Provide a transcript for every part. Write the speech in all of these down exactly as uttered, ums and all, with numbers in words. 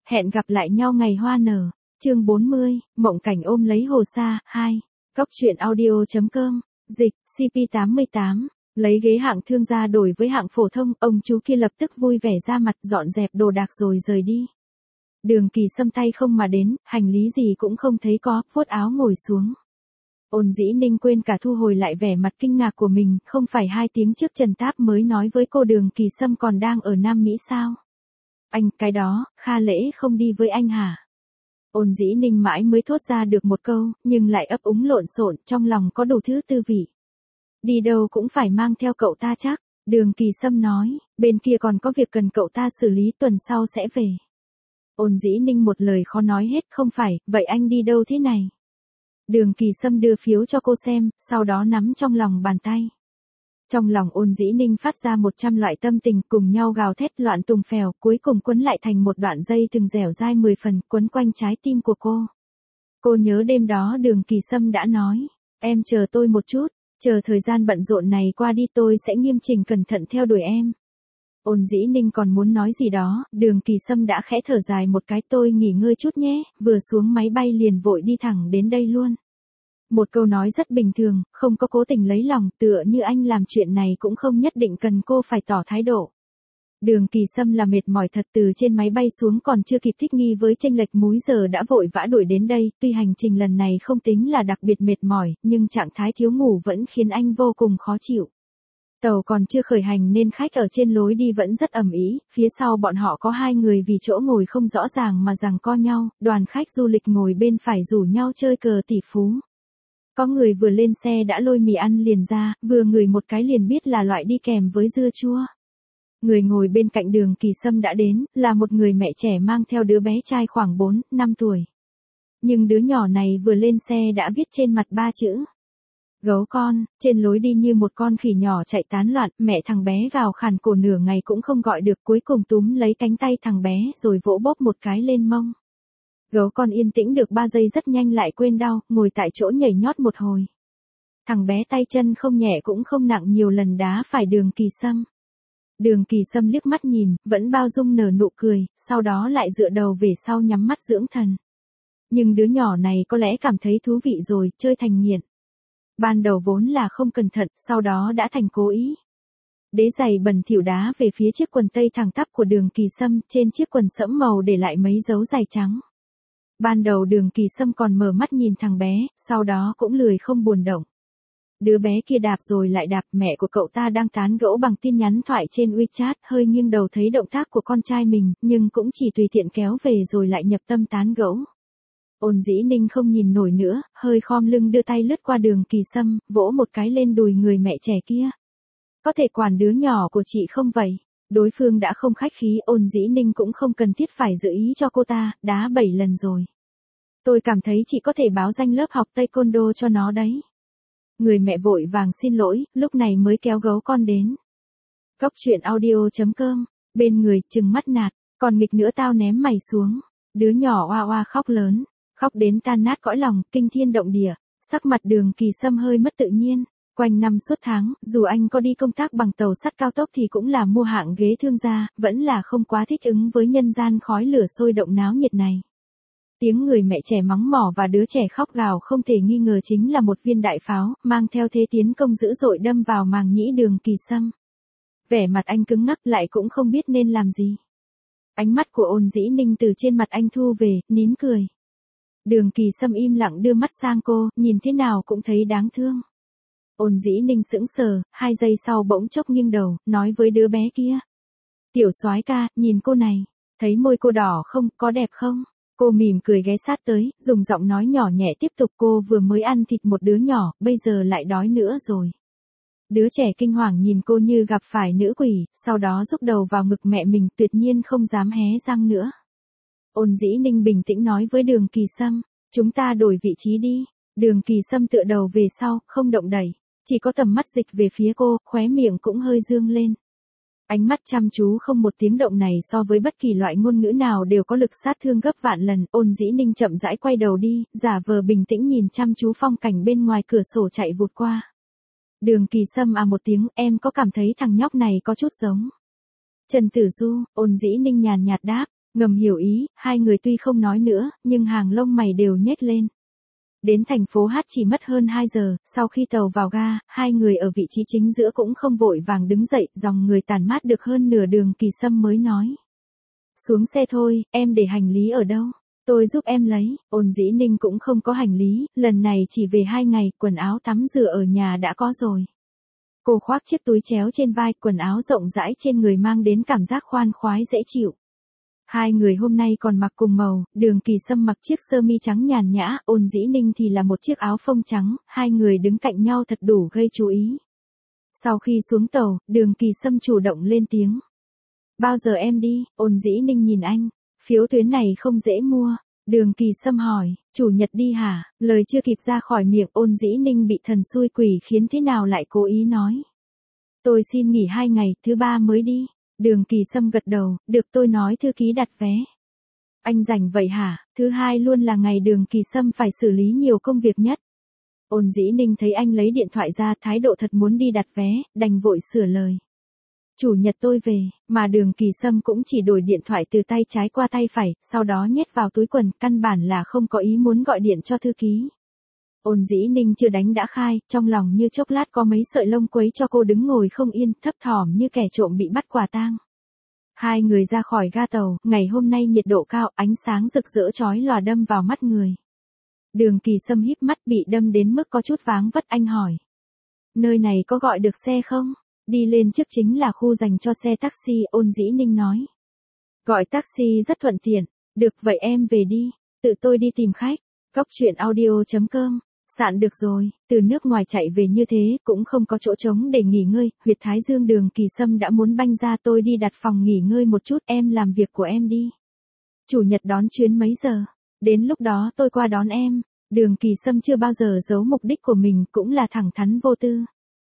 Hẹn gặp lại nhau ngày hoa nở. Chương bốn mươi, mộng cảnh ôm lấy hồ sa, hai. Cóc truyện audio.com, dịch, xê pê tám mươi tám. Lấy ghế hạng thương gia đổi với hạng phổ thông, ông chú kia lập tức vui vẻ ra mặt dọn dẹp đồ đạc rồi rời đi. Đường Kỳ Sâm tay không mà đến, hành lý gì cũng không thấy có, phốt áo ngồi xuống. Ôn Dĩ Ninh quên cả thu hồi lại vẻ mặt kinh ngạc của mình, không phải hai tiếng trước Trần Táp mới nói với cô Đường Kỳ Sâm còn đang ở Nam Mỹ sao? Anh, cái đó, Kha Lễ không đi với anh hả? Ôn Dĩ Ninh mãi mới thốt ra được một câu, nhưng lại ấp úng lộn xộn, trong lòng có đủ thứ tư vị. Đi đâu cũng phải mang theo cậu ta chắc, Đường Kỳ Sâm nói, bên kia còn có việc cần cậu ta xử lý, tuần sau sẽ về. Ôn Dĩ Ninh một lời khó nói hết, không phải, vậy anh đi đâu thế này? Đường Kỳ Sâm đưa phiếu cho cô xem, sau đó nắm trong lòng bàn tay. Trong lòng Ôn Dĩ Ninh phát ra một trăm loại tâm tình cùng nhau gào thét loạn tùng phèo, cuối cùng quấn lại thành một đoạn dây từng dẻo dai mười phần, quấn quanh trái tim của cô. Cô nhớ đêm đó Đường Kỳ Sâm đã nói, em chờ tôi một chút, chờ thời gian bận rộn này qua đi tôi sẽ nghiêm chỉnh cẩn thận theo đuổi em. Ôn Dĩ Ninh còn muốn nói gì đó, Đường Kỳ Sâm đã khẽ thở dài một cái, tôi nghỉ ngơi chút nhé, vừa xuống máy bay liền vội đi thẳng đến đây luôn. Một câu nói rất bình thường, không có cố tình lấy lòng, tựa như anh làm chuyện này cũng không nhất định cần cô phải tỏ thái độ. Đường Kỳ Sâm là mệt mỏi thật, từ trên máy bay xuống còn chưa kịp thích nghi với chênh lệch múi giờ đã vội vã đuổi đến đây, tuy hành trình lần này không tính là đặc biệt mệt mỏi, nhưng trạng thái thiếu ngủ vẫn khiến anh vô cùng khó chịu. Tàu còn chưa khởi hành nên khách ở trên lối đi vẫn rất ầm ĩ, phía sau bọn họ có hai người vì chỗ ngồi không rõ ràng mà giằng co nhau, đoàn khách du lịch ngồi bên phải rủ nhau chơi cờ tỷ phú. Có người vừa lên xe đã lôi mì ăn liền ra, vừa ngửi một cái liền biết là loại đi kèm với dưa chua. Người ngồi bên cạnh Đường Kỳ Sâm đã đến, là một người mẹ trẻ mang theo đứa bé trai khoảng bốn, năm tuổi. Nhưng đứa nhỏ này vừa lên xe đã viết trên mặt ba chữ. Gấu con, trên lối đi như một con khỉ nhỏ chạy tán loạn, mẹ thằng bé gào khàn cổ nửa ngày cũng không gọi được, cuối cùng túm lấy cánh tay thằng bé rồi vỗ bóp một cái lên mông. Gấu con yên tĩnh được ba giây rất nhanh lại quên đau, ngồi tại chỗ nhảy nhót một hồi. Thằng bé tay chân không nhẹ cũng không nặng, nhiều lần đá phải Đường Kỳ Sâm. Đường Kỳ Sâm liếc mắt nhìn, vẫn bao dung nở nụ cười, sau đó lại dựa đầu về sau nhắm mắt dưỡng thần. Nhưng đứa nhỏ này có lẽ cảm thấy thú vị rồi, chơi thành nghiện. Ban đầu vốn là không cẩn thận, sau đó đã thành cố ý. Đế giày bẩn thỉu đá về phía chiếc quần tây thẳng tắp của Đường Kỳ Sâm, trên chiếc quần sẫm màu để lại mấy dấu giày trắng. Ban đầu Đường Kỳ Sâm còn mở mắt nhìn thằng bé, sau đó cũng lười không buồn động. Đứa bé kia đạp rồi lại đạp, mẹ của cậu ta đang tán gẫu bằng tin nhắn thoại trên WeChat, hơi nghiêng đầu thấy động tác của con trai mình, nhưng cũng chỉ tùy tiện kéo về rồi lại nhập tâm tán gẫu. Ôn Dĩ Ninh không nhìn nổi nữa, hơi khom lưng đưa tay lướt qua Đường Kỳ Sâm, vỗ một cái lên đùi người mẹ trẻ kia. Có thể quản đứa nhỏ của chị không vậy? Đối phương đã không khách khí, Ôn Dĩ Ninh cũng không cần thiết phải giữ ý cho cô ta, đá bảy lần rồi. Tôi cảm thấy chị có thể báo danh lớp học taekwondo cho nó đấy. Người mẹ vội vàng xin lỗi, lúc này mới kéo gấu con đến. Cóc truyện audio.com, bên người, trừng mắt nạt, còn nghịch nữa tao ném mày xuống. Đứa nhỏ oa oa khóc lớn, khóc đến tan nát cõi lòng, kinh thiên động địa, sắc mặt Đường Kỳ Sâm hơi mất tự nhiên. Quanh năm suốt tháng, dù anh có đi công tác bằng tàu sắt cao tốc thì cũng là mua hạng ghế thương gia, vẫn là không quá thích ứng với nhân gian khói lửa sôi động náo nhiệt này. Tiếng người mẹ trẻ mắng mỏ và đứa trẻ khóc gào không thể nghi ngờ chính là một viên đại pháo, mang theo thế tiến công dữ dội đâm vào màng nhĩ Đường Kỳ Sâm. Vẻ mặt anh cứng ngắc lại cũng không biết nên làm gì. Ánh mắt của Ôn Dĩ Ninh từ trên mặt anh thu về, nín cười. Đường Kỳ Sâm im lặng đưa mắt sang cô, nhìn thế nào cũng thấy đáng thương. Ôn Dĩ Ninh sững sờ, hai giây sau bỗng chốc nghiêng đầu, nói với đứa bé kia. Tiểu soái ca, nhìn cô này, thấy môi cô đỏ không, có đẹp không? Cô mỉm cười ghé sát tới, dùng giọng nói nhỏ nhẹ tiếp tục, cô vừa mới ăn thịt một đứa nhỏ, bây giờ lại đói nữa rồi. Đứa trẻ kinh hoàng nhìn cô như gặp phải nữ quỷ, sau đó rúc đầu vào ngực mẹ mình, tuyệt nhiên không dám hé răng nữa. Ôn Dĩ Ninh bình tĩnh nói với Đường Kỳ Sâm, chúng ta đổi vị trí đi. Đường Kỳ Sâm tựa đầu về sau, không động đẩy, chỉ có tầm mắt dịch về phía cô, khóe miệng cũng hơi dương lên. Ánh mắt chăm chú không một tiếng động này so với bất kỳ loại ngôn ngữ nào đều có lực sát thương gấp vạn lần. Ôn Dĩ Ninh chậm rãi quay đầu đi, giả vờ bình tĩnh nhìn chăm chú phong cảnh bên ngoài cửa sổ chạy vụt qua. Đường Kỳ Sâm à một tiếng, em có cảm thấy thằng nhóc này có chút giống Trần Tử Du? Ôn Dĩ Ninh nhàn nhạt đáp, Ngầm hiểu ý, hai người tuy không nói nữa, nhưng hàng lông mày đều nhếch lên. Đến thành phố Hát chỉ mất hơn hai giờ, sau khi tàu vào ga, hai người ở vị trí chính giữa cũng không vội vàng đứng dậy, dòng người tản mát được hơn nửa đường Kỳ Sâm mới nói. Xuống xe thôi, em để hành lý ở đâu? Tôi giúp em lấy. Ôn Dĩ Ninh cũng không có hành lý, lần này chỉ về hai ngày, quần áo tắm rửa ở nhà đã có rồi. Cô khoác chiếc túi chéo trên vai, quần áo rộng rãi trên người mang đến cảm giác khoan khoái dễ chịu. Hai người hôm nay còn mặc cùng màu, Đường Kỳ Sâm mặc chiếc sơ mi trắng nhàn nhã, Ôn Dĩ Ninh thì là một chiếc áo phông trắng, hai người đứng cạnh nhau thật đủ gây chú ý. Sau khi xuống tàu, Đường Kỳ Sâm chủ động lên tiếng. Bao giờ em đi? Ôn Dĩ Ninh nhìn anh. Phiếu tuyến này không dễ mua. Đường Kỳ Sâm hỏi, chủ nhật đi hả? Lời chưa kịp ra khỏi miệng, Ôn Dĩ Ninh bị thần xui quỷ khiến thế nào lại cố ý nói. Tôi xin nghỉ hai ngày, thứ ba mới đi. Đường Kỳ Sâm gật đầu, được tôi nói thư ký đặt vé. Anh rảnh vậy hả? Thứ hai luôn là ngày Đường Kỳ Sâm phải xử lý nhiều công việc nhất. Ôn Dĩ Ninh thấy anh lấy điện thoại ra, thái độ thật muốn đi đặt vé, đành vội sửa lời. Chủ nhật tôi về, mà Đường Kỳ Sâm cũng chỉ đổi điện thoại từ tay trái qua tay phải, sau đó nhét vào túi quần, căn bản là không có ý muốn gọi điện cho thư ký. Ôn Dĩ Ninh chưa đánh đã khai, trong lòng như chốc lát có mấy sợi lông quấy cho cô đứng ngồi không yên, thấp thỏm như kẻ trộm bị bắt quả tang. Hai người ra khỏi ga tàu, ngày hôm nay nhiệt độ cao, ánh sáng rực rỡ chói lòa đâm vào mắt người. Đường Kỳ Sâm híp mắt bị đâm đến mức có chút váng vất, anh hỏi. Nơi này có gọi được xe không? Đi lên trước chính là khu dành cho xe taxi, Ôn Dĩ Ninh nói. Gọi taxi rất thuận tiện, được vậy em về đi, tự tôi đi tìm khách. Cóc truyện audio chấm com. Sạn được rồi, từ nước ngoài chạy về như thế, cũng không có chỗ trống để nghỉ ngơi, huyệt thái dương Đường Kỳ Sâm đã muốn banh ra, tôi đi đặt phòng nghỉ ngơi một chút, em làm việc của em đi. Chủ nhật đón chuyến mấy giờ? Đến lúc đó tôi qua đón em. Đường Kỳ Sâm chưa bao giờ giấu mục đích của mình, cũng là thẳng thắn vô tư.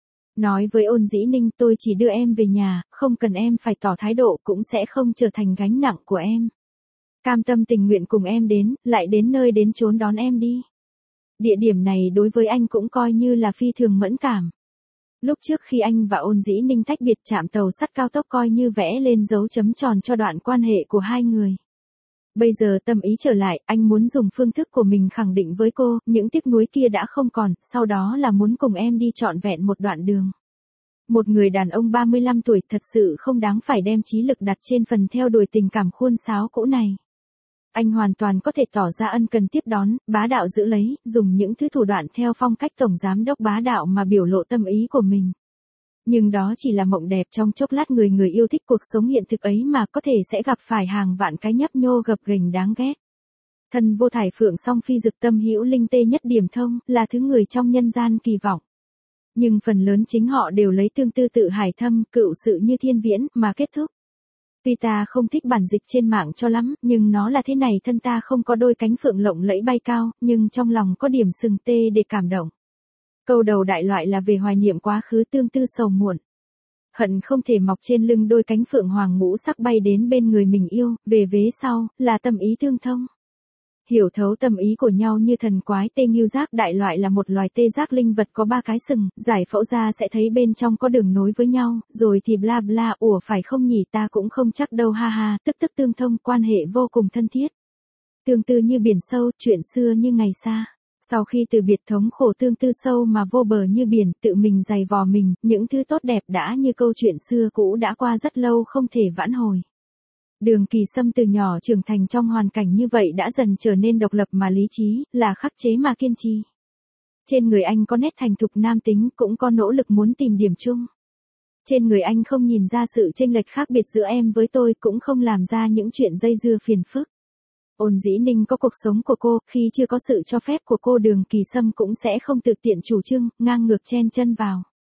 Nói với Ôn Dĩ Ninh, tôi chỉ đưa em về nhà, không cần em phải tỏ thái độ, cũng sẽ không trở thành gánh nặng của em. Cam tâm tình nguyện cùng em đến, lại đến nơi đến chốn đón em đi. Địa điểm này đối với anh cũng coi như là phi thường mẫn cảm. Lúc trước khi anh và Ôn Dĩ Ninh tách biệt, trạm tàu sắt cao tốc coi như vẽ lên dấu chấm tròn cho đoạn quan hệ của hai người. Bây giờ tâm ý trở lại, anh muốn dùng phương thức của mình khẳng định với cô, những tiếc nuối kia đã không còn, sau đó là muốn cùng em đi trọn vẹn một đoạn đường. Một người đàn ông ba mươi lăm tuổi thật sự không đáng phải đem trí lực đặt trên phần theo đuổi tình cảm khuôn sáo cũ này. Anh hoàn toàn có thể tỏ ra ân cần tiếp đón, bá đạo giữ lấy, dùng những thứ thủ đoạn theo phong cách tổng giám đốc bá đạo mà biểu lộ tâm ý của mình. Nhưng đó chỉ là mộng đẹp trong chốc lát, người người yêu thích cuộc sống hiện thực ấy mà có thể sẽ gặp phải hàng vạn cái nhấp nhô gập ghềnh đáng ghét. Thân vô thải phượng song phi dực tâm hữu linh tê nhất điểm thông, là thứ người trong nhân gian kỳ vọng. Nhưng phần lớn chính họ đều lấy tương tư tự hải thâm, cựu sự như thiên viễn, mà kết thúc. Tuy ta không thích bản dịch trên mạng cho lắm, nhưng nó là thế này, thân ta không có đôi cánh phượng lộng lẫy bay cao, nhưng trong lòng có điểm sừng tê để cảm động. Câu đầu đại loại là về hoài niệm quá khứ, tương tư sầu muộn. Hận không thể mọc trên lưng đôi cánh phượng hoàng ngũ sắc bay đến bên người mình yêu, về vế sau, là tâm ý tương thông. Hiểu thấu tâm ý của nhau như thần quái tê nghiêu giác, đại loại là một loài tê giác linh vật có ba cái sừng, giải phẫu ra sẽ thấy bên trong có đường nối với nhau, rồi thì bla bla, ủa phải không nhỉ, ta cũng không chắc đâu ha ha, tức tức tương thông, quan hệ vô cùng thân thiết. Tương tư như biển sâu, chuyện xưa như ngày xa. Sau khi từ biệt thống khổ tương tư sâu mà vô bờ như biển, tự mình giày vò mình, những thứ tốt đẹp đã như câu chuyện xưa cũ đã qua rất lâu không thể vãn hồi. Đường Kỳ Sâm từ nhỏ trưởng thành trong hoàn cảnh như vậy đã dần trở nên độc lập mà lý trí, là khắc chế mà kiên trì. Trên người anh có nét thành thục nam tính, cũng có nỗ lực muốn tìm điểm chung. Trên người anh không nhìn ra sự chênh lệch khác biệt giữa em với tôi, cũng không làm ra những chuyện dây dưa phiền phức. Ôn Dĩ Ninh có cuộc sống của cô, khi chưa có sự cho phép của cô, Đường Kỳ Sâm cũng sẽ không tự tiện chủ trương, ngang ngược chen chân vào.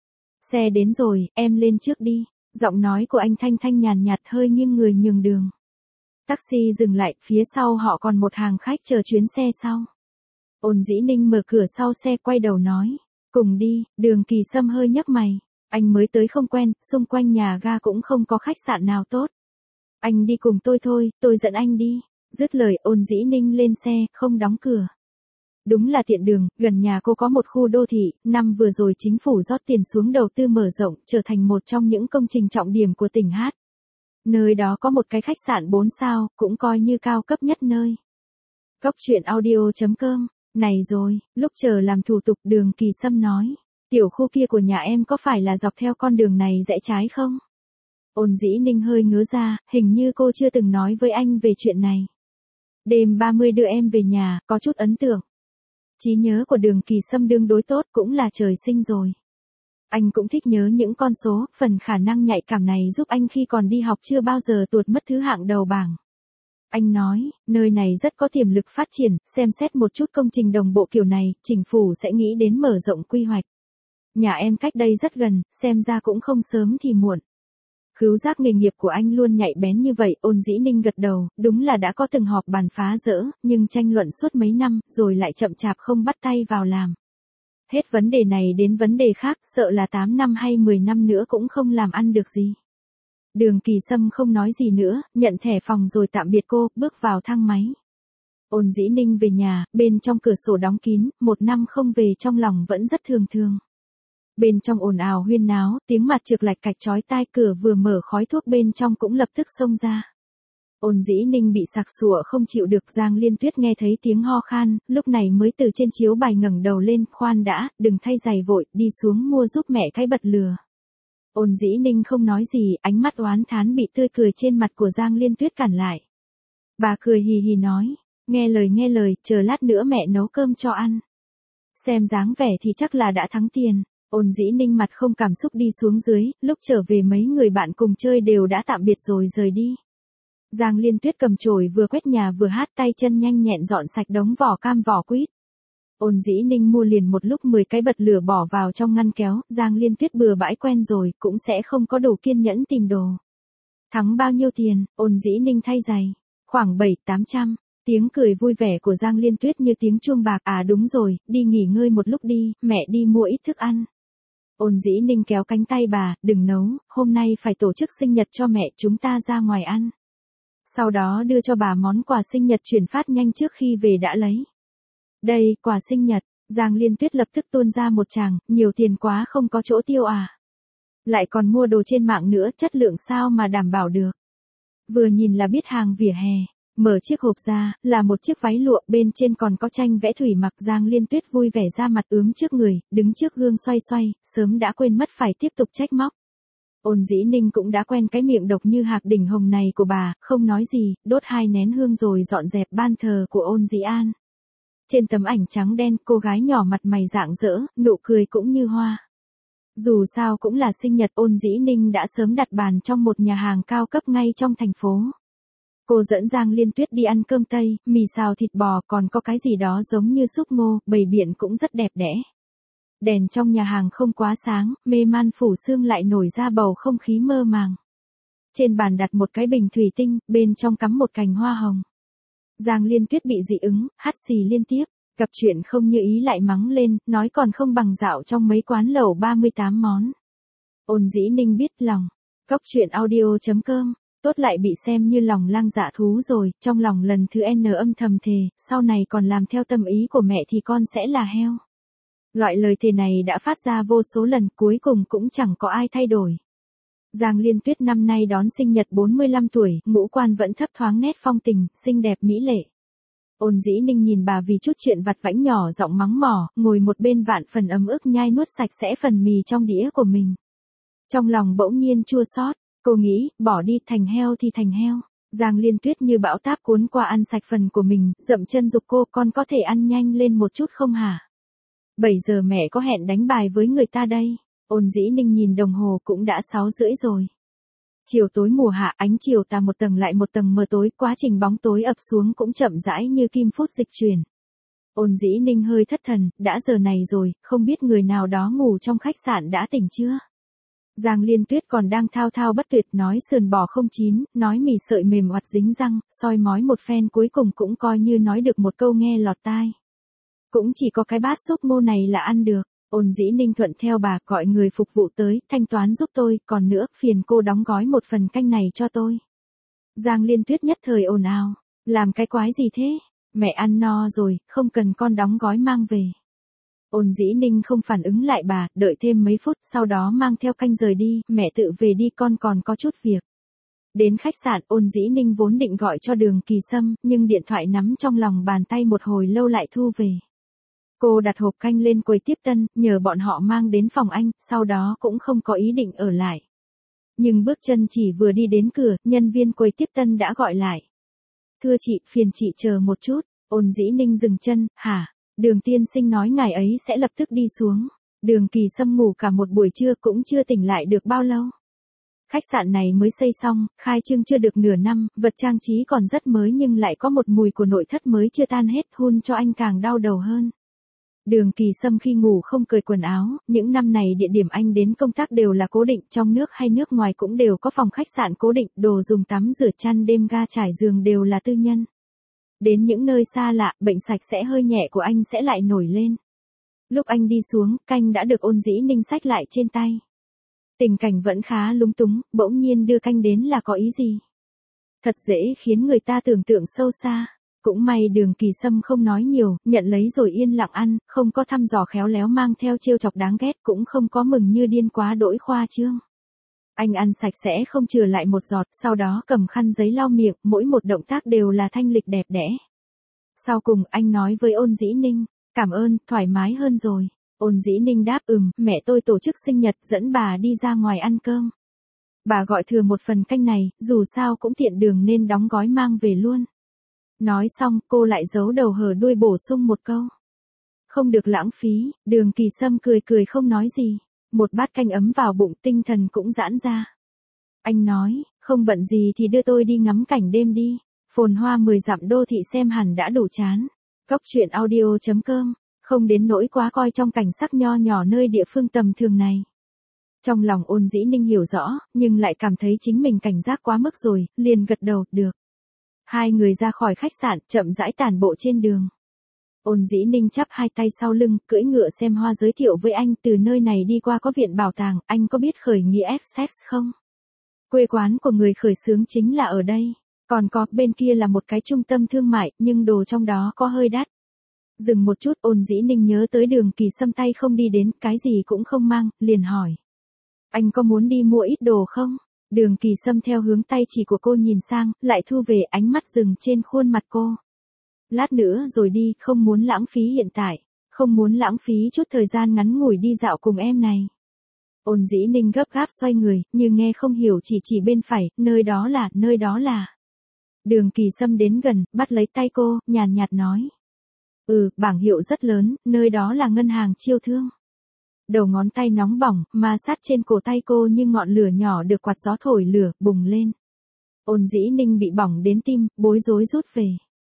Xe đến rồi, em lên trước đi. Giọng nói của anh thanh thanh nhàn nhạt, hơi nghiêng người nhường đường. Taxi dừng lại, phía sau họ còn một hàng khách chờ chuyến xe sau. Ôn Dĩ Ninh mở cửa sau xe, quay đầu nói. Cùng đi. Đường Kỳ Sâm hơi nhấc mày. Anh mới tới không quen, xung quanh nhà ga cũng không có khách sạn nào tốt. Anh đi cùng tôi thôi, tôi dẫn anh đi. Dứt lời, Ôn Dĩ Ninh lên xe, không đóng cửa. Đúng là tiện đường, gần nhà cô có một khu đô thị, năm vừa rồi chính phủ rót tiền xuống đầu tư mở rộng, trở thành một trong những công trình trọng điểm của tỉnh Hát. Nơi đó có một cái khách sạn bốn sao, cũng coi như cao cấp nhất nơi. Cốc truyện audio chấm com, này rồi, lúc chờ làm thủ tục Đường Kỳ Sâm nói. Tiểu khu kia của nhà em có phải là dọc theo con đường này rẽ trái không? Ôn Dĩ Ninh hơi ngớ ra, hình như cô chưa từng nói với anh về chuyện này. Đêm ba mươi đưa em về nhà, có chút ấn tượng. Trí nhớ của Đường Kỳ Sâm đương đối tốt cũng là trời sinh rồi. Anh cũng thích nhớ những con số, phần khả năng nhạy cảm này giúp anh khi còn đi học chưa bao giờ tuột mất thứ hạng đầu bảng. Anh nói, nơi này rất có tiềm lực phát triển, xem xét một chút công trình đồng bộ kiểu này, chính phủ sẽ nghĩ đến mở rộng quy hoạch. Nhà em cách đây rất gần, xem ra cũng không sớm thì muộn. Khứu giác nghề nghiệp của anh luôn nhạy bén như vậy, Ôn Dĩ Ninh gật đầu, đúng là đã có từng họp bàn phá dỡ, nhưng tranh luận suốt mấy năm, rồi lại chậm chạp không bắt tay vào làm. Hết vấn đề này đến vấn đề khác, sợ là tám năm hay mười năm nữa cũng không làm ăn được gì. Đường Kỳ Sâm không nói gì nữa, nhận thẻ phòng rồi tạm biệt cô, bước vào thang máy. Ôn Dĩ Ninh về nhà, bên trong cửa sổ đóng kín, một năm không về trong lòng vẫn rất thường thường. Bên trong ồn ào huyên náo, tiếng mặt trược lạch cạch chói tai, cửa vừa mở khói thuốc bên trong cũng lập tức xông ra. Ôn Dĩ Ninh bị sặc sụa không chịu được, Giang Liên Tuyết nghe thấy tiếng ho khan, lúc này mới từ trên chiếu bài ngẩng đầu lên, khoan đã, đừng thay giày vội, đi xuống mua giúp mẹ cái bật lửa. Ôn Dĩ Ninh không nói gì, ánh mắt oán thán bị tươi cười trên mặt của Giang Liên Tuyết cản lại. Bà cười hì hì nói, nghe lời nghe lời, chờ lát nữa mẹ nấu cơm cho ăn. Xem dáng vẻ thì chắc là đã thắng tiền. Ôn Dĩ Ninh mặt không cảm xúc đi xuống dưới, lúc trở về mấy người bạn cùng chơi đều đã tạm biệt rồi rời đi. Giang Liên Tuyết cầm chổi vừa quét nhà vừa hát, tay chân nhanh nhẹn dọn sạch đống vỏ cam vỏ quýt. Ôn Dĩ Ninh mua liền một lúc mười cái bật lửa bỏ vào trong ngăn kéo, Giang Liên Tuyết bừa bãi quen rồi, cũng sẽ không có đủ kiên nhẫn tìm đồ. Thắng bao nhiêu tiền? Ôn Dĩ Ninh thay giày. Khoảng bảy tám trăm. Tiếng cười vui vẻ của Giang Liên Tuyết như tiếng chuông bạc, à đúng rồi, đi nghỉ ngơi một lúc đi, mẹ đi mua ít thức ăn. Ôn Dĩ Ninh kéo cánh tay bà, đừng nấu, hôm nay phải tổ chức sinh nhật cho mẹ, chúng ta ra ngoài ăn. Sau đó đưa cho bà món quà sinh nhật chuyển phát nhanh trước khi về đã lấy. Đây, quà sinh nhật, Giang Liên Tuyết lập tức tuôn ra một tràng, nhiều tiền quá không có chỗ tiêu à. Lại còn mua đồ trên mạng nữa, chất lượng sao mà đảm bảo được. Vừa nhìn là biết hàng vỉa hè. Mở chiếc hộp ra, là một chiếc váy lụa, bên trên còn có tranh vẽ thủy mặc. Giang Liên Tuyết vui vẻ ra mặt ướm trước người, đứng trước gương xoay xoay, sớm đã quên mất phải tiếp tục trách móc. Ôn Dĩ Ninh cũng đã quen cái miệng độc như hạc đỉnh hồng này của bà, không nói gì, đốt hai nén hương rồi dọn dẹp ban thờ của Ôn Dĩ An. Trên tấm ảnh trắng đen, cô gái nhỏ mặt mày rạng rỡ, nụ cười cũng như hoa. Dù sao cũng là sinh nhật, Ôn Dĩ Ninh đã sớm đặt bàn trong một nhà hàng cao cấp ngay trong thành phố. Cô dẫn Giang Liên Tuyết đi ăn cơm Tây, mì xào thịt bò, còn có cái gì đó giống như súp ngô, bày biện cũng rất đẹp đẽ. Đèn trong nhà hàng không quá sáng, mê man phủ sương lại nổi ra bầu không khí mơ màng. Trên bàn đặt một cái bình thủy tinh, bên trong cắm một cành hoa hồng. Giang Liên Tuyết bị dị ứng, hắt xì liên tiếp, gặp chuyện không như ý lại mắng lên, nói còn không bằng dạo trong mấy quán lẩu ba mươi tám món. Ôn Dĩ Ninh biết lòng. Cốc truyện audio chấm com. Tốt lại bị xem như lòng lang dạ thú rồi, trong lòng lần thứ N âm thầm thề, sau này còn làm theo tâm ý của mẹ thì con sẽ là heo. Loại lời thề này đã phát ra vô số lần, cuối cùng cũng chẳng có ai thay đổi. Giang Liên Tuyết năm nay đón sinh nhật bốn mươi lăm tuổi, ngũ quan vẫn thấp thoáng nét phong tình, xinh đẹp mỹ lệ. Ôn Dĩ Ninh nhìn bà vì chút chuyện vặt vãnh nhỏ giọng mắng mỏ, ngồi một bên vạn phần ấm ức nhai nuốt sạch sẽ phần mì trong đĩa của mình. Trong lòng bỗng nhiên chua xót. Cô nghĩ, bỏ đi, thành heo thì thành heo. Giang Liên Tuyết như bão táp cuốn qua ăn sạch phần của mình, dậm chân giục cô, con có thể ăn nhanh lên một chút không hả? bảy giờ mẹ có hẹn đánh bài với người ta đây. Ôn Dĩ Ninh nhìn đồng hồ cũng đã sáu rưỡi rồi. Chiều tối mùa hạ, ánh chiều tà một tầng lại một tầng mờ tối, quá trình bóng tối ập xuống cũng chậm rãi như kim phút dịch chuyển. Ôn Dĩ Ninh hơi thất thần, đã giờ này rồi, không biết người nào đó ngủ trong khách sạn đã tỉnh chưa? Giang Liên Tuyết còn đang thao thao bất tuyệt nói sườn bò không chín, nói mì sợi mềm oặt dính răng, soi mói một phen cuối cùng cũng coi như nói được một câu nghe lọt tai. Cũng chỉ có cái bát súp ngô này là ăn được. Ôn Dĩ Ninh thuận theo bà, gọi người phục vụ tới, thanh toán giúp tôi, còn nữa, phiền cô đóng gói một phần canh này cho tôi. Giang Liên Tuyết nhất thời ồn ào, làm cái quái gì thế? Mẹ ăn no rồi, không cần con đóng gói mang về. Ôn Dĩ Ninh không phản ứng lại bà, đợi thêm mấy phút, sau đó mang theo canh rời đi, mẹ tự về đi, con còn có chút việc. Đến khách sạn, Ôn Dĩ Ninh vốn định gọi cho Đường Kỳ Sâm, nhưng điện thoại nắm trong lòng bàn tay một hồi lâu lại thu về. Cô đặt hộp canh lên quầy tiếp tân, nhờ bọn họ mang đến phòng anh, sau đó cũng không có ý định ở lại. Nhưng bước chân chỉ vừa đi đến cửa, nhân viên quầy tiếp tân đã gọi lại. Thưa chị, phiền chị chờ một chút. Ôn Dĩ Ninh dừng chân, hả? Đường tiên sinh nói ngài ấy sẽ lập tức đi xuống. Đường Kỳ Sâm ngủ cả một buổi trưa cũng chưa tỉnh lại được bao lâu. Khách sạn này mới xây xong, khai trương chưa được nửa năm, vật trang trí còn rất mới nhưng lại có một mùi của nội thất mới chưa tan hết, hun cho anh càng đau đầu hơn. Đường Kỳ Sâm khi ngủ không cởi quần áo, những năm này địa điểm anh đến công tác đều là cố định, trong nước hay nước ngoài cũng đều có phòng khách sạn cố định, đồ dùng tắm rửa chăn đêm ga trải giường đều là tư nhân. Đến những nơi xa lạ, bệnh sạch sẽ hơi nhẹ của anh sẽ lại nổi lên. Lúc anh đi xuống, canh đã được Ôn Dĩ Ninh xách lại trên tay. Tình cảnh vẫn khá lúng túng, bỗng nhiên đưa canh đến là có ý gì? Thật dễ khiến người ta tưởng tượng sâu xa. Cũng may Đường Kỳ Sâm không nói nhiều, nhận lấy rồi yên lặng ăn, không có thăm dò khéo léo mang theo trêu chọc đáng ghét, cũng không có mừng như điên quá đỗi khoa trương. Anh ăn sạch sẽ không chừa lại một giọt, sau đó cầm khăn giấy lau miệng, mỗi một động tác đều là thanh lịch đẹp đẽ. Sau cùng anh nói với Ôn Dĩ Ninh, cảm ơn, thoải mái hơn rồi. Ôn Dĩ Ninh đáp ừm, mẹ tôi tổ chức sinh nhật dẫn bà đi ra ngoài ăn cơm. Bà gọi thừa một phần canh này, dù sao cũng tiện đường nên đóng gói mang về luôn. Nói xong, cô lại giấu đầu hở đuôi bổ sung một câu. Không được lãng phí. Đường Kỳ Sâm cười cười không nói gì. Một bát canh ấm vào bụng, tinh thần cũng giãn ra. Anh nói, không bận gì thì đưa tôi đi ngắm cảnh đêm đi. Phồn hoa mười dặm đô thị xem hẳn đã đủ chán. Cốc truyện audio chấm com, không đến nỗi quá coi trong cảnh sắc nho nhỏ nơi địa phương tầm thường này. Trong lòng Ôn Dĩ Ninh hiểu rõ, nhưng lại cảm thấy chính mình cảnh giác quá mức rồi, liền gật đầu, được. Hai người ra khỏi khách sạn, chậm rãi tản bộ trên đường. Ôn Dĩ Ninh chắp hai tay sau lưng, cưỡi ngựa xem hoa giới thiệu với anh, từ nơi này đi qua có viện bảo tàng, anh có biết khởi nghĩa Essex không? Quê quán của người khởi xướng chính là ở đây. Còn có, bên kia là một cái trung tâm thương mại, nhưng đồ trong đó có hơi đắt. Dừng một chút, Ôn Dĩ Ninh nhớ tới Đường Kỳ Sâm tay không đi đến, cái gì cũng không mang, liền hỏi. Anh có muốn đi mua ít đồ không? Đường Kỳ Sâm theo hướng tay chỉ của cô nhìn sang, lại thu về, ánh mắt dừng trên khuôn mặt cô. Lát nữa rồi đi, không muốn lãng phí hiện tại, không muốn lãng phí chút thời gian ngắn ngủi đi dạo cùng em này. Ôn Dĩ Ninh gấp gáp xoay người, nhưng nghe không hiểu chỉ chỉ bên phải, nơi đó là, nơi đó là. Đường Kỳ Sâm đến gần, bắt lấy tay cô, nhàn nhạt nói. Ừ, bảng hiệu rất lớn, nơi đó là ngân hàng Chiêu Thương. Đầu ngón tay nóng bỏng, ma sát trên cổ tay cô như ngọn lửa nhỏ được quạt gió thổi lửa, bùng lên. Ôn Dĩ Ninh bị bỏng đến tim, bối rối rút về.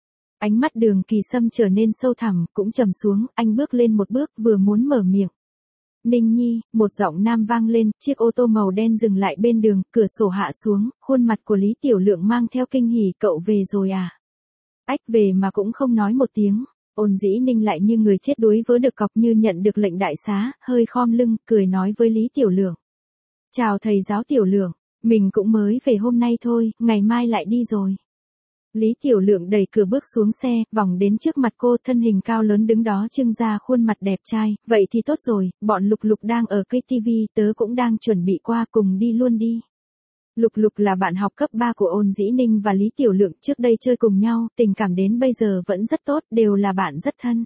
Ánh mắt Đường Kỳ Sâm trở nên sâu thẳm, cũng trầm xuống, anh bước lên một bước, vừa muốn mở miệng. Ninh Nhi, một giọng nam vang lên, chiếc ô tô màu đen dừng lại bên đường, cửa sổ hạ xuống, khuôn mặt của Lý Tiểu Lượng mang theo kinh hỉ, cậu về rồi à? Ách, về mà cũng không nói một tiếng. Ôn Dĩ Ninh lại như người chết đuối vớ được cọc, như nhận được lệnh đại xá, hơi khom lưng, cười nói với Lý Tiểu Lượng. Chào thầy giáo Tiểu Lượng, mình cũng mới về hôm nay thôi, ngày mai lại đi rồi. Lý Tiểu Lượng đẩy cửa bước xuống xe, vòng đến trước mặt cô, thân hình cao lớn đứng đó trưng ra khuôn mặt đẹp trai, vậy thì tốt rồi, bọn Lục Lục đang ở cây tivi, tớ cũng đang chuẩn bị qua, cùng đi luôn đi. Lục Lục là bạn học cấp ba của Ôn Dĩ Ninh và Lý Tiểu Lượng, trước đây chơi cùng nhau, tình cảm đến bây giờ vẫn rất tốt, đều là bạn rất thân.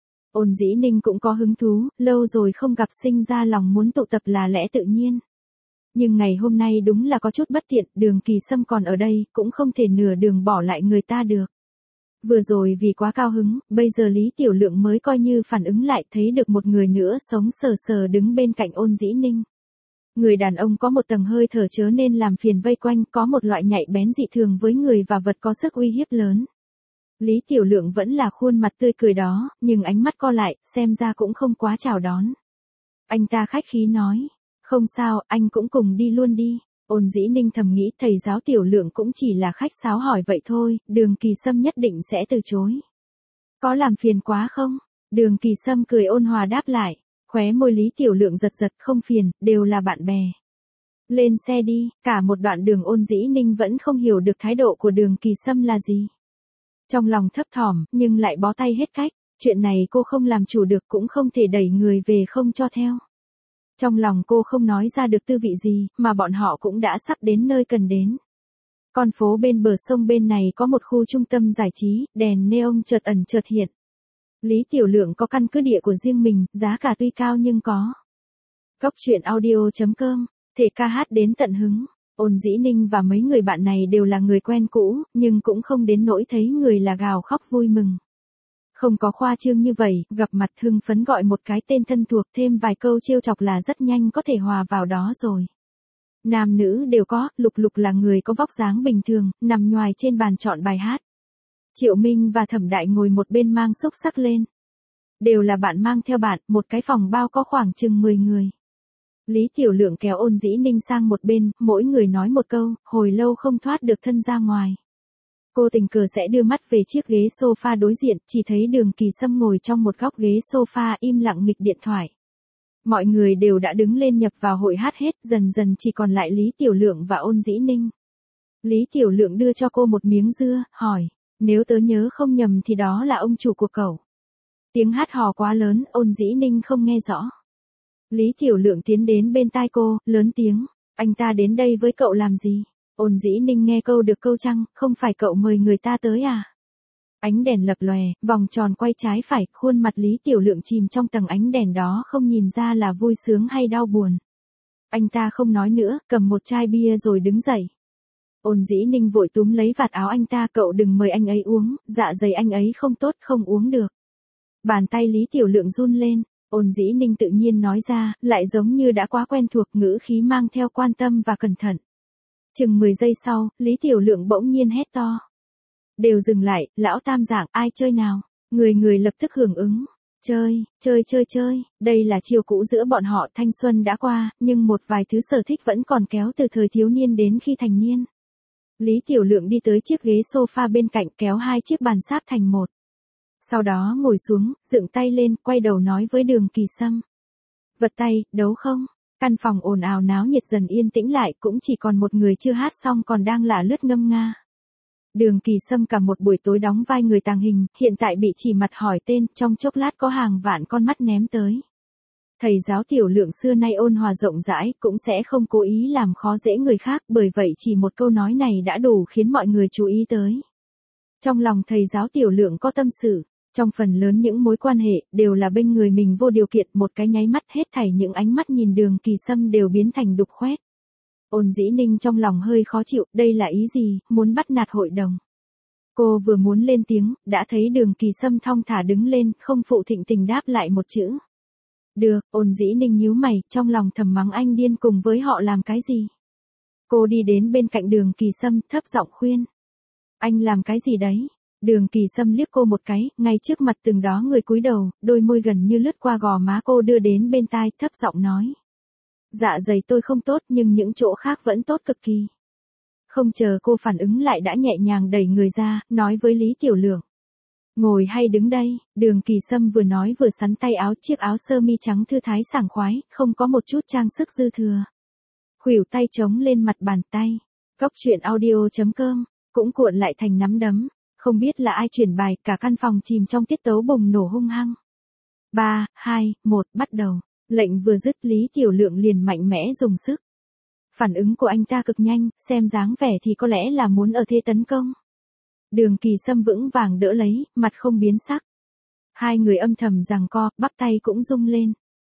Ôn Dĩ Ninh cũng có hứng thú, lâu rồi không gặp sinh ra lòng muốn tụ tập là lẽ tự nhiên. Nhưng ngày hôm nay đúng là có chút bất tiện, Đường Kỳ Sâm còn ở đây, cũng không thể nửa đường bỏ lại người ta được. Vừa rồi vì quá cao hứng, bây giờ Lý Tiểu Lượng mới coi như phản ứng lại, thấy được một người nữa sống sờ sờ đứng bên cạnh Ôn Dĩ Ninh. Người đàn ông có một tầng hơi thở chớ nên làm phiền vây quanh, có một loại nhạy bén dị thường với người và vật có sức uy hiếp lớn. Lý Tiểu Lượng vẫn là khuôn mặt tươi cười đó, nhưng ánh mắt co lại, xem ra cũng không quá chào đón. Anh ta khách khí nói, không sao, anh cũng cùng đi luôn đi. Ôn Dĩ Ninh thầm nghĩ thầy giáo Tiểu Lượng cũng chỉ là khách sáo hỏi vậy thôi, Đường Kỳ Sâm nhất định sẽ từ chối. Có làm phiền quá không? Đường Kỳ Sâm cười ôn hòa đáp lại. Khóe môi Lý Tiểu Lượng giật giật, không phiền, đều là bạn bè. Lên xe đi, cả một đoạn đường Ôn Dĩ Ninh vẫn không hiểu được thái độ của Đường Kỳ Sâm là gì. Trong lòng thấp thỏm, nhưng lại bó tay hết cách, chuyện này cô không làm chủ được cũng không thể đẩy người về không cho theo. Trong lòng cô không nói ra được tư vị gì, mà bọn họ cũng đã sắp đến nơi cần đến. Con phố bên bờ sông bên này có một khu trung tâm giải trí, đèn neon chợt ẩn chợt hiện. Lý Tiểu Lượng có căn cứ địa của riêng mình, giá cả tuy cao nhưng có. Cốc truyện audio chấm com, thể ca hát đến tận hứng. Ôn Dĩ Ninh và mấy người bạn này đều là người quen cũ, nhưng cũng không đến nỗi thấy người là gào khóc vui mừng. Không có khoa trương như vậy, gặp mặt hưng phấn gọi một cái tên thân thuộc thêm vài câu trêu chọc là rất nhanh có thể hòa vào đó rồi. Nam nữ đều có, Lục Lục là người có vóc dáng bình thường, nằm nhoài trên bàn chọn bài hát. Triệu Minh và Thẩm Đại ngồi một bên mang xúc xắc lên. Đều là bạn mang theo bạn, một cái phòng bao có khoảng chừng mười người. Lý Tiểu Lượng kéo Ôn Dĩ Ninh sang một bên, mỗi người nói một câu, hồi lâu không thoát được thân ra ngoài. Cô tình cờ sẽ đưa mắt về chiếc ghế sofa đối diện, chỉ thấy Đường Kỳ Sâm ngồi trong một góc ghế sofa im lặng nghịch điện thoại. Mọi người đều đã đứng lên nhập vào hội hát hết, dần dần chỉ còn lại Lý Tiểu Lượng và Ôn Dĩ Ninh. Lý Tiểu Lượng đưa cho cô một miếng dưa, hỏi, nếu tớ nhớ không nhầm thì đó là ông chủ của cậu. Tiếng hát hò quá lớn, Ôn Dĩ Ninh không nghe rõ. Lý Tiểu Lượng tiến đến bên tai cô, lớn tiếng, anh ta đến đây với cậu làm gì? Ôn Dĩ Ninh nghe câu được câu trăng, không phải cậu mời người ta tới à? Ánh đèn lập lòe, vòng tròn quay trái phải, khuôn mặt Lý Tiểu Lượng chìm trong tầng ánh đèn đó không nhìn ra là vui sướng hay đau buồn. Anh ta không nói nữa, cầm một chai bia rồi đứng dậy. Ôn Dĩ Ninh vội túm lấy vạt áo anh ta, cậu đừng mời anh ấy uống, dạ dày anh ấy không tốt, không uống được. Bàn tay Lý Tiểu Lượng run lên, Ôn Dĩ Ninh tự nhiên nói ra, lại giống như đã quá quen thuộc, ngữ khí mang theo quan tâm và cẩn thận. Chừng mười giây sau, Lý Tiểu Lượng bỗng nhiên hét to. Đều dừng lại, lão tam dạng, ai chơi nào? Người người lập tức hưởng ứng. Chơi, chơi chơi chơi, đây là chiêu cũ giữa bọn họ, thanh xuân đã qua, nhưng một vài thứ sở thích vẫn còn kéo từ thời thiếu niên đến khi thành niên. Lý Tiểu Lượng đi tới chiếc ghế sofa bên cạnh, kéo hai chiếc bàn sáp thành một. Sau đó ngồi xuống, dựng tay lên, quay đầu nói với Đường Kỳ Sâm. Vật tay, đấu không? Căn phòng ồn ào náo nhiệt dần yên tĩnh lại, cũng chỉ còn một người chưa hát xong còn đang lả lướt ngâm nga. Đường Kỳ Sâm cả một buổi tối đóng vai người tàng hình, hiện tại bị chỉ mặt hỏi tên, trong chốc lát có hàng vạn con mắt ném tới. Thầy giáo Tiểu Lượng xưa nay ôn hòa rộng rãi, cũng sẽ không cố ý làm khó dễ người khác, bởi vậy chỉ một câu nói này đã đủ khiến mọi người chú ý tới. Trong lòng thầy giáo Tiểu Lượng có tâm sự, trong phần lớn những mối quan hệ, đều là bên người mình vô điều kiện, một cái nháy mắt hết thảy những ánh mắt nhìn Đường Kỳ Sâm đều biến thành đục khoét. Ôn Dĩ Ninh trong lòng hơi khó chịu, đây là ý gì, muốn bắt nạt hội đồng. Cô vừa muốn lên tiếng, đã thấy Đường Kỳ Sâm thong thả đứng lên, không phụ thịnh tình đáp lại một chữ. Được, Ôn Dĩ Ninh nhíu mày, trong lòng thầm mắng anh điên cùng với họ làm cái gì. Cô đi đến bên cạnh Đường Kỳ Sâm, thấp giọng khuyên. Anh làm cái gì đấy? Đường Kỳ Sâm liếc cô một cái, ngay trước mặt từng đó người cúi đầu, đôi môi gần như lướt qua gò má cô đưa đến bên tai, thấp giọng nói. Dạ dày tôi không tốt nhưng những chỗ khác vẫn tốt cực kỳ. Không chờ cô phản ứng lại đã nhẹ nhàng đẩy người ra, nói với Lý Tiểu Lượng. Ngồi hay đứng đây? Đường Kỳ Sâm vừa nói vừa sắn tay áo, chiếc áo sơ mi trắng thư thái sảng khoái, không có một chút trang sức dư thừa. Khuỷu tay trống lên mặt bàn tay. Cốc truyện audio chấm com, cũng cuộn lại thành nắm đấm. Không biết là ai chuyển bài, cả căn phòng chìm trong tiết tấu bùng nổ hung hăng. ba, hai, một, bắt đầu. Lệnh vừa dứt Lý Tiểu Lượng liền mạnh mẽ dùng sức. Phản ứng của anh ta cực nhanh, xem dáng vẻ thì có lẽ là muốn ở thế tấn công. Đường Kỳ Sâm vững vàng đỡ lấy, mặt không biến sắc. Hai người âm thầm giằng co, bắp tay cũng rung lên.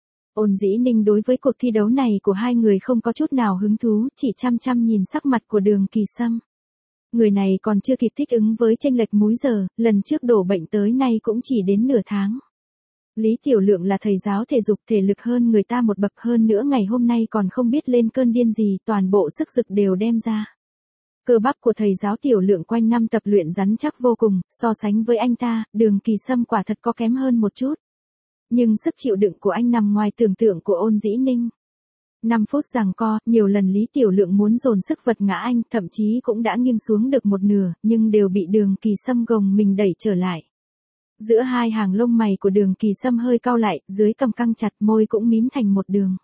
Ôn Dĩ Ninh đối với cuộc thi đấu này của hai người không có chút nào hứng thú, chỉ chăm chăm nhìn sắc mặt của Đường Kỳ Sâm. Người này còn chưa kịp thích ứng với chênh lệch múi giờ, lần trước đổ bệnh tới nay cũng chỉ đến nửa tháng. Lý Tiểu Lượng là thầy giáo thể dục, thể lực hơn người ta một bậc, hơn nữa ngày hôm nay còn không biết lên cơn điên gì, toàn bộ sức lực đều đem ra. Cơ bắp của thầy giáo Tiểu Lượng quanh năm tập luyện rắn chắc vô cùng, so sánh với anh ta, Đường Kỳ Sâm quả thật có kém hơn một chút. Nhưng sức chịu đựng của anh nằm ngoài tưởng tượng của Ôn Dĩ Ninh. năm phút giằng co, nhiều lần Lý Tiểu Lượng muốn dồn sức vật ngã anh, thậm chí cũng đã nghiêng xuống được một nửa, nhưng đều bị Đường Kỳ Sâm gồng mình đẩy trở lại. Giữa hai hàng lông mày của Đường Kỳ Sâm hơi cau lại, dưới cằm căng chặt, môi cũng mím thành một đường.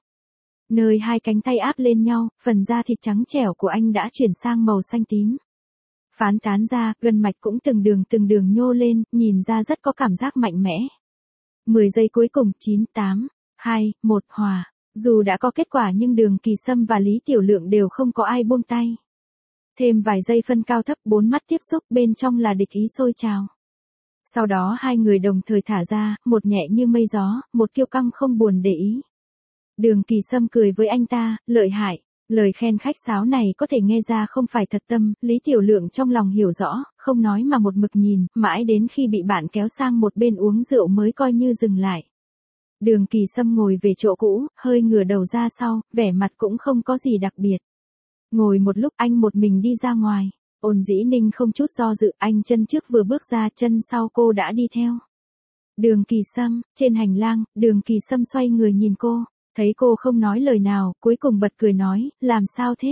Nơi hai cánh tay áp lên nhau, phần da thịt trắng trẻo của anh đã chuyển sang màu xanh tím. Phán tán ra, gân mạch cũng từng đường từng đường nhô lên, nhìn ra rất có cảm giác mạnh mẽ. mười giây cuối cùng, chín, tám, hai, một, hòa. Dù đã có kết quả nhưng Đường Kỳ Sâm và Lý Tiểu Lượng đều không có ai buông tay. Thêm vài giây phân cao thấp, bốn mắt tiếp xúc, bên trong là địch ý sôi trào. Sau đó hai người đồng thời thả ra, một nhẹ như mây gió, một kiêu căng không buồn để ý. Đường Kỳ Sâm cười với anh ta, lợi hại. Lời khen khách sáo này có thể nghe ra không phải thật tâm, Lý Tiểu Lượng trong lòng hiểu rõ, không nói mà một mực nhìn, mãi đến khi bị bạn kéo sang một bên uống rượu mới coi như dừng lại. Đường Kỳ Sâm ngồi về chỗ cũ, hơi ngửa đầu ra sau, vẻ mặt cũng không có gì đặc biệt. Ngồi một lúc anh một mình đi ra ngoài, Ôn Dĩ Ninh không chút do dự, anh chân trước vừa bước ra, chân sau cô đã đi theo. Đường Kỳ Sâm, trên hành lang, Đường Kỳ Sâm xoay người nhìn cô, thấy cô không nói lời nào, cuối cùng bật cười nói, làm sao thế?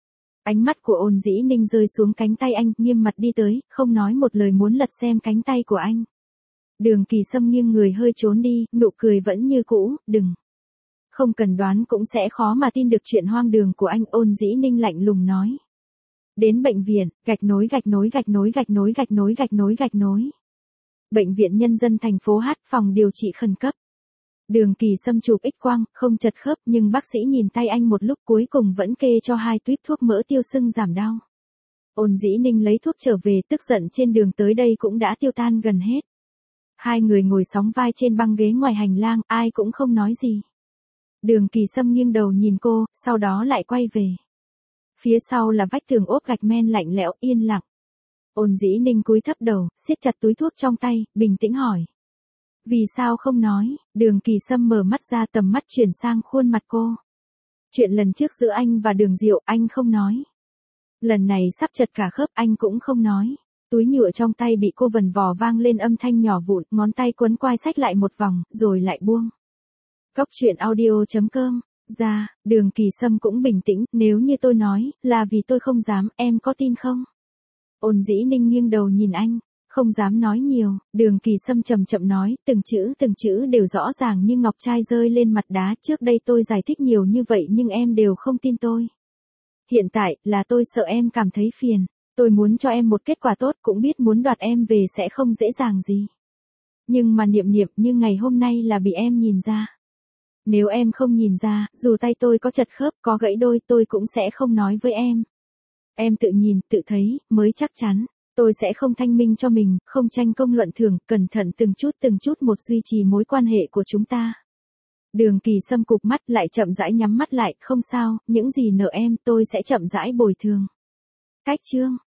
Ánh mắt của Ôn Dĩ Ninh rơi xuống cánh tay anh, nghiêm mặt đi tới, không nói một lời muốn lật xem cánh tay của anh. Đường Kỳ Sâm nghiêng người hơi trốn đi, nụ cười vẫn như cũ, đừng. Không cần đoán cũng sẽ khó mà tin được chuyện hoang đường của anh, Ôn Dĩ Ninh lạnh lùng nói. Đến bệnh viện, gạch nối gạch nối gạch nối gạch nối gạch nối gạch nối gạch nối. Bệnh viện Nhân dân thành phố H, phòng điều trị khẩn cấp. Đường Kỳ Sâm chụp X-quang, không chật khớp nhưng bác sĩ nhìn tay anh một lúc cuối cùng vẫn kê cho hai tuýp thuốc mỡ tiêu sưng giảm đau. Ôn Dĩ Ninh lấy thuốc trở về, tức giận trên đường tới đây cũng đã tiêu tan gần hết. Hai người ngồi sóng vai trên băng ghế ngoài hành lang, ai cũng không nói gì. Đường Kỳ Sâm nghiêng đầu nhìn cô, sau đó lại quay về. Phía sau là vách tường ốp gạch men lạnh lẽo, yên lặng. Ôn Dĩ Ninh cúi thấp đầu, siết chặt túi thuốc trong tay, bình tĩnh hỏi. Vì sao không nói? Đường Kỳ Sâm mở mắt ra, tầm mắt chuyển sang khuôn mặt cô. Chuyện lần trước giữa anh và Đường Diệu, anh không nói. Lần này sắp chật cả khớp, anh cũng không nói. Túi nhựa trong tay bị cô vần vò vang lên âm thanh nhỏ vụn, ngón tay quấn quai xách lại một vòng, rồi lại buông. Cóc truyện audio chấm com. Ra, Đường Kỳ Sâm cũng bình tĩnh, nếu như tôi nói, là vì tôi không dám, em có tin không? Ôn Dĩ Ninh nghiêng đầu nhìn anh, không dám nói nhiều, Đường Kỳ Sâm chậm chậm nói, từng chữ từng chữ đều rõ ràng như ngọc trai rơi lên mặt đá, trước đây tôi giải thích nhiều như vậy nhưng em đều không tin tôi. Hiện tại, là tôi sợ em cảm thấy phiền, tôi muốn cho em một kết quả tốt, cũng biết muốn đoạt em về sẽ không dễ dàng gì. Nhưng mà Niệm Niệm như ngày hôm nay là bị em nhìn ra. Nếu em không nhìn ra, dù tay tôi có chật khớp, có gãy đôi, tôi cũng sẽ không nói với em. Em tự nhìn, tự thấy, mới chắc chắn. Tôi sẽ không thanh minh cho mình, không tranh công luận thường, cẩn thận từng chút từng chút một duy trì mối quan hệ của chúng ta. Đường Kỳ Sâm cụp mắt lại chậm rãi nhắm mắt lại, không sao, những gì nợ em tôi sẽ chậm rãi bồi thường. Cách chương.